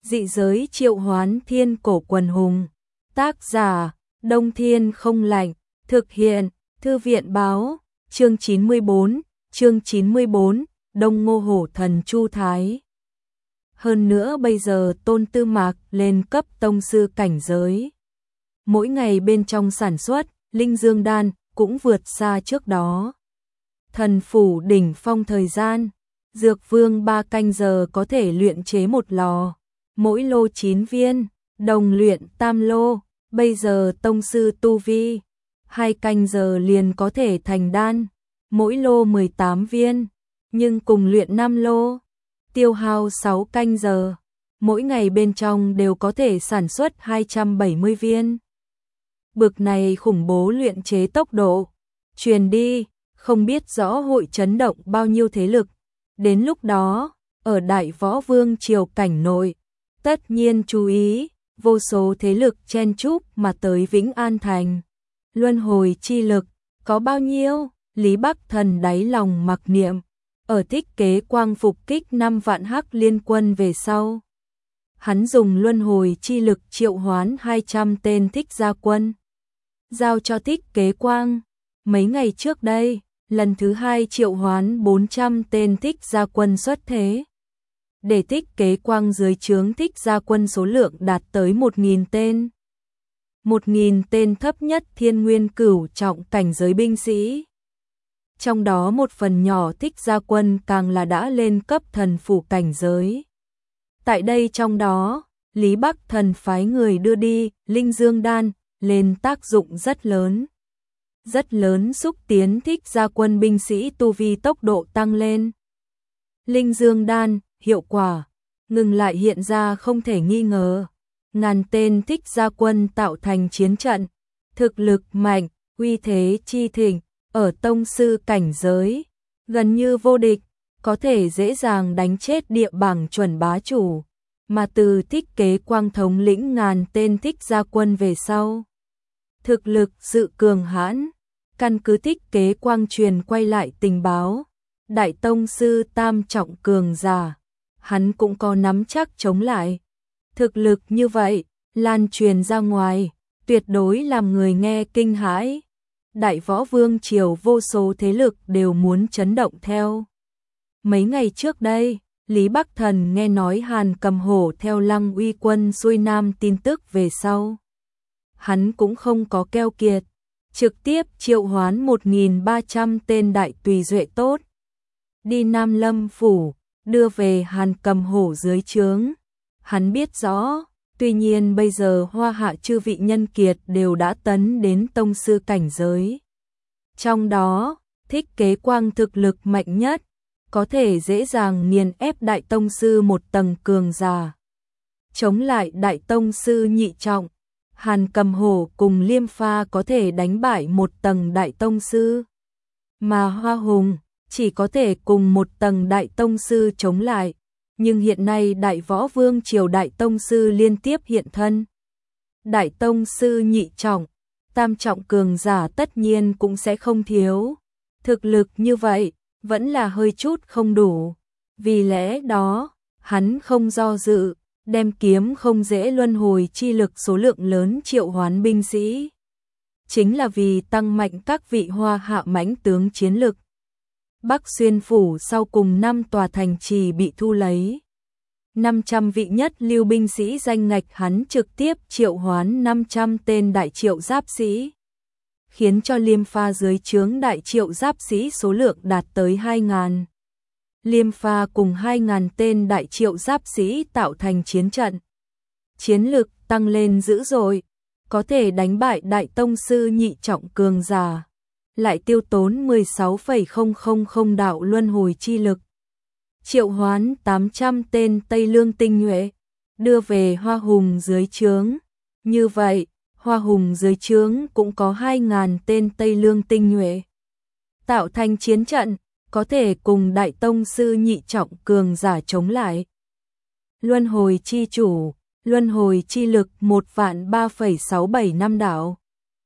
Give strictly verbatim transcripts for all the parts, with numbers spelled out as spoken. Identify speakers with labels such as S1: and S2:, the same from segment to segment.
S1: Dị giới triệu hoán thiên cổ quần hùng. Tác giả, Đông Thiên Không Lạnh. Thực hiện, Thư viện báo, chương chín mươi bốn, chương chín mươi bốn, Đông Ngô Hổ Thần Chu Thái. Hơn nữa bây giờ Tôn Tư Mạc lên cấp tông sư cảnh giới. Mỗi ngày bên trong sản xuất, linh dương đan cũng vượt xa trước đó. Thần phủ đỉnh phong thời gian, Dược Vương ba canh giờ có thể luyện chế một lò, mỗi lô chín viên, đồng luyện tam lô, bây giờ tông sư tu vi, hai canh giờ liền có thể thành đan, mỗi lô mười tám viên, nhưng cùng luyện năm lô, tiêu hao sáu canh giờ, mỗi ngày bên trong đều có thể sản xuất hai trăm bảy mươi viên. Bực này khủng bố luyện chế tốc độ, truyền đi, không biết rõ hội chấn động bao nhiêu thế lực. Đến lúc đó, ở Đại Võ Vương triều cảnh nội, tất nhiên chú ý, vô số thế lực chen chúc mà tới Vĩnh An Thành. Luân hồi chi lực, có bao nhiêu? Lý Bắc Thần đáy lòng mặc niệm, ở Thích Kế Quang phục kích năm vạn hắc liên quân về sau. Hắn dùng luân hồi chi lực triệu hoán hai trăm tên thích gia quân. Giao cho Thích Kế Quang, mấy ngày trước đây, lần thứ hai triệu hoán bốn trăm tên thích gia quân xuất thế. Để Thích Kế Quang dưới trướng thích gia quân số lượng đạt tới một nghìn tên. một nghìn tên thấp nhất thiên nguyên cửu trọng cảnh giới binh sĩ. Trong đó một phần nhỏ thích gia quân càng là đã lên cấp thần phủ cảnh giới. Tại đây trong đó, Lý Bắc Thần phái người đưa đi linh dương đan lên tác dụng rất lớn. Rất lớn xúc tiến thích gia quân binh sĩ tu vi tốc độ tăng lên. Linh dương đan, hiệu quả, ngừng lại hiện ra không thể nghi ngờ. Ngàn tên thích gia quân tạo thành chiến trận, thực lực mạnh, uy thế chi thịnh, ở tông sư cảnh giới, gần như vô địch, có thể dễ dàng đánh chết địa bảng chuẩn bá chủ, mà từ Thích Kế Quang thống lĩnh ngàn tên thích gia quân về sau. Thực lực sự cường hãn, căn cứ Thích Kế Quang truyền quay lại tình báo, đại tông sư tam trọng cường giả, hắn cũng có nắm chắc chống lại. Thực lực như vậy, lan truyền ra ngoài, tuyệt đối làm người nghe kinh hãi. Đại Võ Vương triều vô số thế lực đều muốn chấn động theo. Mấy ngày trước đây, Lý Bắc Thần nghe nói Hàn Cầm Hổ theo Lăng Uy quân xuôi nam tin tức về sau. Hắn cũng không có keo kiệt, trực tiếp triệu hoán một nghìn ba trăm tên đại tùy duệ tốt. Đi Nam Lâm Phủ, đưa về Hàn Cầm Hổ dưới trướng. Hắn biết rõ, tuy nhiên bây giờ Hoa Hạ chư vị nhân kiệt đều đã tấn đến tông sư cảnh giới. Trong đó, Thích Kế Quang thực lực mạnh nhất, có thể dễ dàng nghiền ép đại tông sư một tầng cường giả. Chống lại đại tông sư nhị trọng, Hàn Cầm Hổ cùng Liêm Pha có thể đánh bại một tầng đại tông sư. Mà Hoa Hùng chỉ có thể cùng một tầng đại tông sư chống lại. Nhưng hiện nay Đại Võ Vương triều đại tông sư liên tiếp hiện thân. Đại tông sư nhị trọng, tam trọng cường giả tất nhiên cũng sẽ không thiếu. Thực lực như vậy, vẫn là hơi chút không đủ. Vì lẽ đó, hắn không do dự, đem kiếm không dễ luân hồi chi lực số lượng lớn triệu hoán binh sĩ. Chính là vì tăng mạnh các vị Hoa Hạ mãnh tướng chiến lực. Bắc Xuyên Phủ sau cùng năm tòa thành trì bị thu lấy. năm trăm vị nhất lưu binh sĩ danh ngạch hắn trực tiếp triệu hoán năm trăm tên đại triệu giáp sĩ. Khiến cho Liêm Pha dưới trướng đại triệu giáp sĩ số lượng đạt tới hai nghìn. Liêm Pha cùng hai nghìn tên đại triệu giáp sĩ tạo thành chiến trận. Chiến lực tăng lên dữ dội, có thể đánh bại đại tông sư nhị trọng cường giả. Lại tiêu tốn mười sáu phẩy không không không đạo luân hồi chi lực. Triệu hoán tám trăm tên Tây Lương tinh nhuệ, đưa về Hoa Hùng dưới trướng. Như vậy, Hoa Hùng dưới trướng cũng có hai nghìn tên Tây Lương tinh nhuệ. Tạo thành chiến trận, có thể cùng đại tông sư nhị trọng cường giả chống lại. Luân hồi chi chủ, luân hồi chi lực một vạn ba phẩy sáu bảy năm đạo.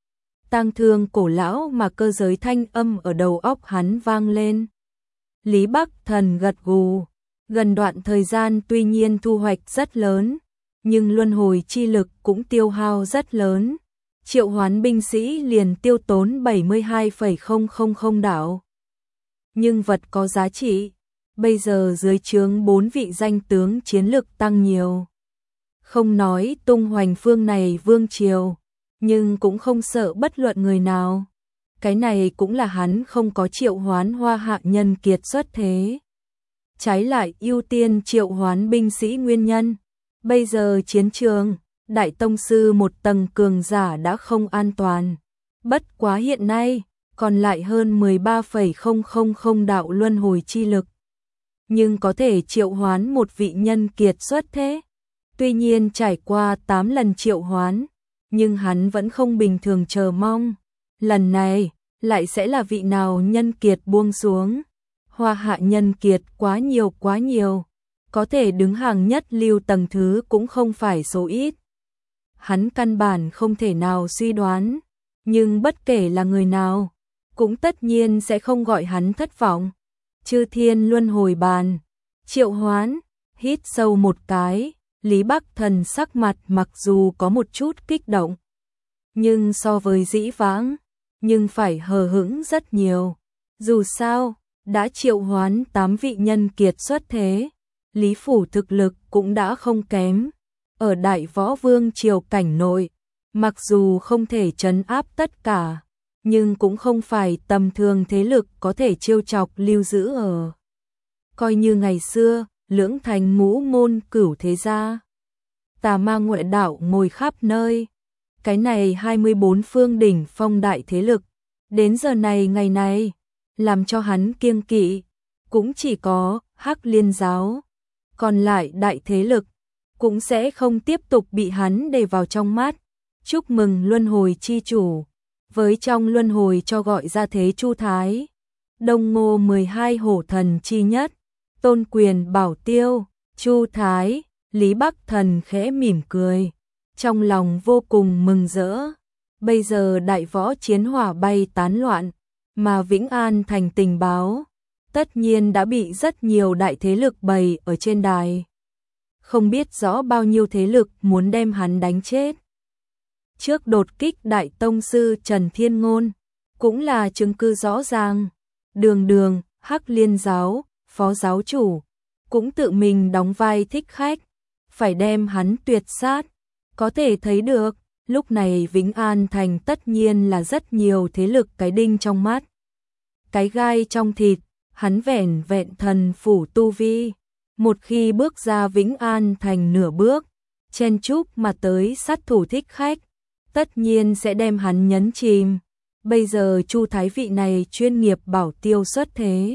S1: Tang thương cổ lão mà cơ giới thanh âm ở đầu óc hắn vang lên. Lý Bắc Thần gật gù, gần đoạn thời gian tuy nhiên thu hoạch rất lớn, nhưng luân hồi chi lực cũng tiêu hao rất lớn. Triệu hoán binh sĩ liền tiêu tốn bảy mươi hai phẩy không không không đạo. Nhưng vật có giá trị, bây giờ dưới trướng bốn vị danh tướng chiến lực tăng nhiều. Không nói tung hoành phương này vương triều, nhưng cũng không sợ bất luận người nào. Cái này cũng là hắn không có triệu hoán Hoa Hạ nhân kiệt xuất thế. Trái lại ưu tiên triệu hoán binh sĩ nguyên nhân. Bây giờ chiến trường, đại tông sư một tầng cường giả đã không an toàn. Bất quá hiện nay, còn lại hơn mười ba phẩy không không không đạo luân hồi chi lực. Nhưng có thể triệu hoán một vị nhân kiệt xuất thế. Tuy nhiên trải qua tám lần triệu hoán, nhưng hắn vẫn không bình thường chờ mong. Lần này, lại sẽ là vị nào nhân kiệt buông xuống. Hoa Hạ nhân kiệt quá nhiều quá nhiều. Có thể đứng hàng nhất lưu tầng thứ cũng không phải số ít. Hắn căn bản không thể nào suy đoán, nhưng bất kể là người nào, cũng tất nhiên sẽ không gọi hắn thất vọng. Chư thiên luân hồi bàn, triệu hoán, hít sâu một cái, Lý Bắc Thần sắc mặt mặc dù có một chút kích động, nhưng so với dĩ vãng, nhưng phải hờ hững rất nhiều. Dù sao, đã triệu hoán tám vị nhân kiệt xuất thế, Lý Phủ thực lực cũng đã không kém. Ở Đại Võ Vương triều cảnh nội, mặc dù không thể trấn áp tất cả, nhưng cũng không phải tầm thường thế lực có thể trêu chọc lưu giữ ở. Coi như ngày xưa, lưỡng thành ngũ môn cửu thế gia, tà ma ngoại đạo ngồi khắp nơi. Cái này hai mươi bốn phương đỉnh phong đại thế lực, đến giờ này ngày này, làm cho hắn kiêng kỵ, cũng chỉ có Hắc Liên giáo. Còn lại đại thế lực, cũng sẽ không tiếp tục bị hắn để vào trong mắt. Chúc mừng luân hồi chi chủ, với trong luân hồi cho gọi ra thế Chu Thái. Đông Ngô mười hai hổ thần chi nhất, tôn quyền bảo tiêu, Chu Thái, Lý Bắc Thần khẽ mỉm cười, trong lòng vô cùng mừng rỡ. Bây giờ đại võ chiến hỏa bay tán loạn, mà Vĩnh An thành tình báo, tất nhiên đã bị rất nhiều đại thế lực bày ở trên đài. Không biết rõ bao nhiêu thế lực muốn đem hắn đánh chết. Trước đột kích đại tông sư Trần Thiên Ngôn, cũng là chứng cứ rõ ràng. Đường Đường, Hắc Liên giáo, phó giáo chủ, cũng tự mình đóng vai thích khách, phải đem hắn tuyệt sát. Có thể thấy được, lúc này Vĩnh An thành tất nhiên là rất nhiều thế lực cái đinh trong mắt, cái gai trong thịt. Hắn vẻn vẹn thần phủ tu vi, một khi bước ra Vĩnh An thành nửa bước, chen chúc mà tới sát thủ thích khách, tất nhiên sẽ đem hắn nhấn chìm. Bây giờ Chu Thái vị này chuyên nghiệp bảo tiêu xuất thế,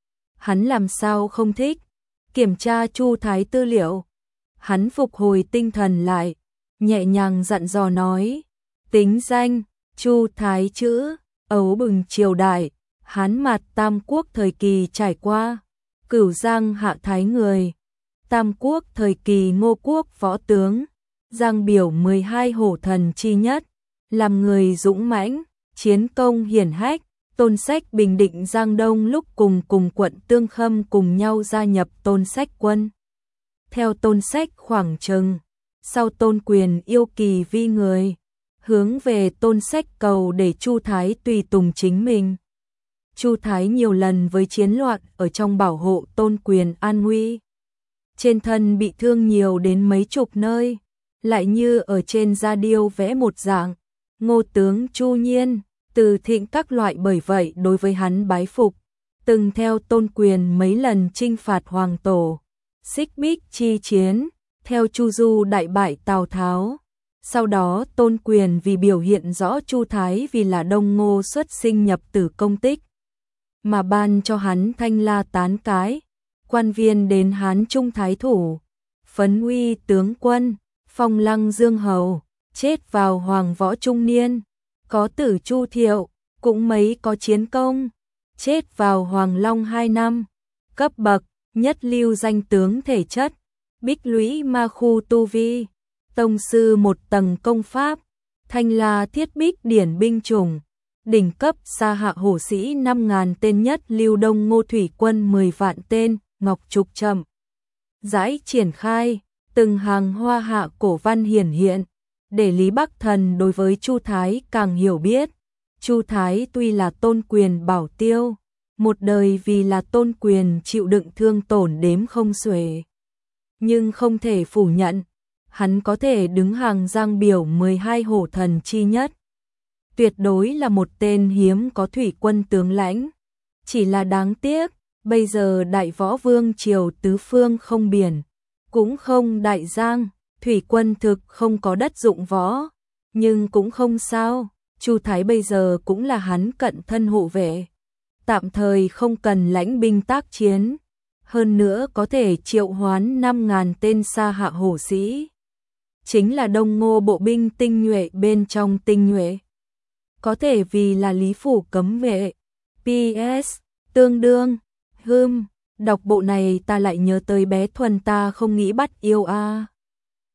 S1: hắn làm sao không thích. Kiểm tra Chu Thái tư liệu, hắn phục hồi tinh thần lại, nhẹ nhàng dặn dò nói, tính danh, Chu Thái chữ, Ấu Bừng triều đại, Hán Mạt Tam Quốc thời kỳ trải qua, Cửu Giang Hạ Thái người, Tam Quốc thời kỳ Ngô Quốc võ tướng, Giang Biểu mười hai hổ thần chi nhất, làm người dũng mãnh, chiến công hiển hách. Tôn Sách bình định Giang Đông lúc cùng cùng quận Tương Khâm cùng nhau gia nhập Tôn Sách quân. Theo Tôn Sách khoảng chừng, sau Tôn Quyền yêu kỳ vi người, hướng về Tôn Sách cầu để Chu Thái tùy tùng chính mình. Chu Thái nhiều lần với chiến loạn ở trong bảo hộ Tôn Quyền an nguy. Trên thân bị thương nhiều đến mấy chục nơi, lại như ở trên da điêu vẽ một dạng. Ngô tướng Chu Nhiên, Từ Thịnh các loại, bởi vậy đối với hắn bái phục. Từng theo Tôn Quyền mấy lần chinh phạt Hoàng Tổ, xích bích chi chiến, theo Chu Du đại bại Tào Tháo. Sau đó Tôn Quyền vì biểu hiện rõ Chu Thái vì là Đông Ngô xuất sinh nhập tử công tích, mà ban cho hắn thanh la tán cái, quan viên đến Hán Trung Thái Thủ, phấn uy tướng quân, phong lăng dương hầu, chết vào Hoàng Võ Trung Niên, có tử Chu Thiệu, cũng mấy có chiến công, chết vào Hoàng Long hai năm, cấp bậc, nhất lưu danh tướng thể chất, bích lũy ma khu tu vi, tông sư một tầng công pháp, thanh la thiết bích điển binh chủng, đỉnh cấp xa hạ hổ sĩ năm ngàn tên, nhất lưu Đông Ngô thủy quân mười vạn tên, Ngọc Trục chậm rãi triển khai, từng hàng hoa hạ cổ văn hiển hiện, để Lý Bắc Thần đối với Chu Thái càng hiểu biết. Chu Thái tuy là tôn quyền bảo tiêu, một đời vì là tôn quyền chịu đựng thương tổn đếm không xuể. Nhưng không thể phủ nhận, hắn có thể đứng hàng giang biểu mười hai hổ thần chi nhất. Tuyệt đối là một tên hiếm có thủy quân tướng lãnh. Chỉ là đáng tiếc, bây giờ đại võ vương triều tứ phương không biển, cũng không đại giang, thủy quân thực không có đất dụng võ. Nhưng cũng không sao, Chu Thái bây giờ cũng là hắn cận thân hộ vệ. Tạm thời không cần lãnh binh tác chiến. Hơn nữa có thể triệu hoán năm ngàn tên sa hạ hổ sĩ. Chính là Đông Ngô bộ binh tinh nhuệ bên trong tinh nhuệ. Có thể vì là Lý Phủ cấm vệ. pê ét. Tương đương. Hưm. Đọc bộ này ta lại nhớ tới bé Thuần ta không nghĩ bắt yêu a.